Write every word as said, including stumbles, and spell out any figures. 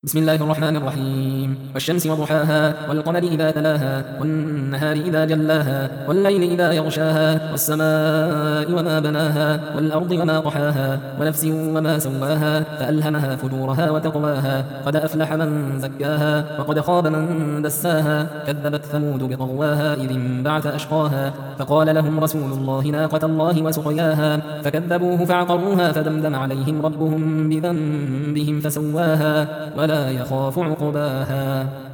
بسم الله الرحمن الرحيم والشمس وضحاها والقمر إذا تلاها والنهار إذا جلاها والليل إذا يغشاها والسماء وما بناها والأرض وما طحاها ونفس وما سواها فألهمها فجورها وتقواها قد أفلح من زكاها وقد خاب من دساها كذبت ثمود بطغواها إذ انبعث أشقاها فقال لهم رسول الله ناقة الله وسقياها فكذبوه فعقروها فدمدم عليهم ربهم بذنبهم فسواها ولا يخاف عقباها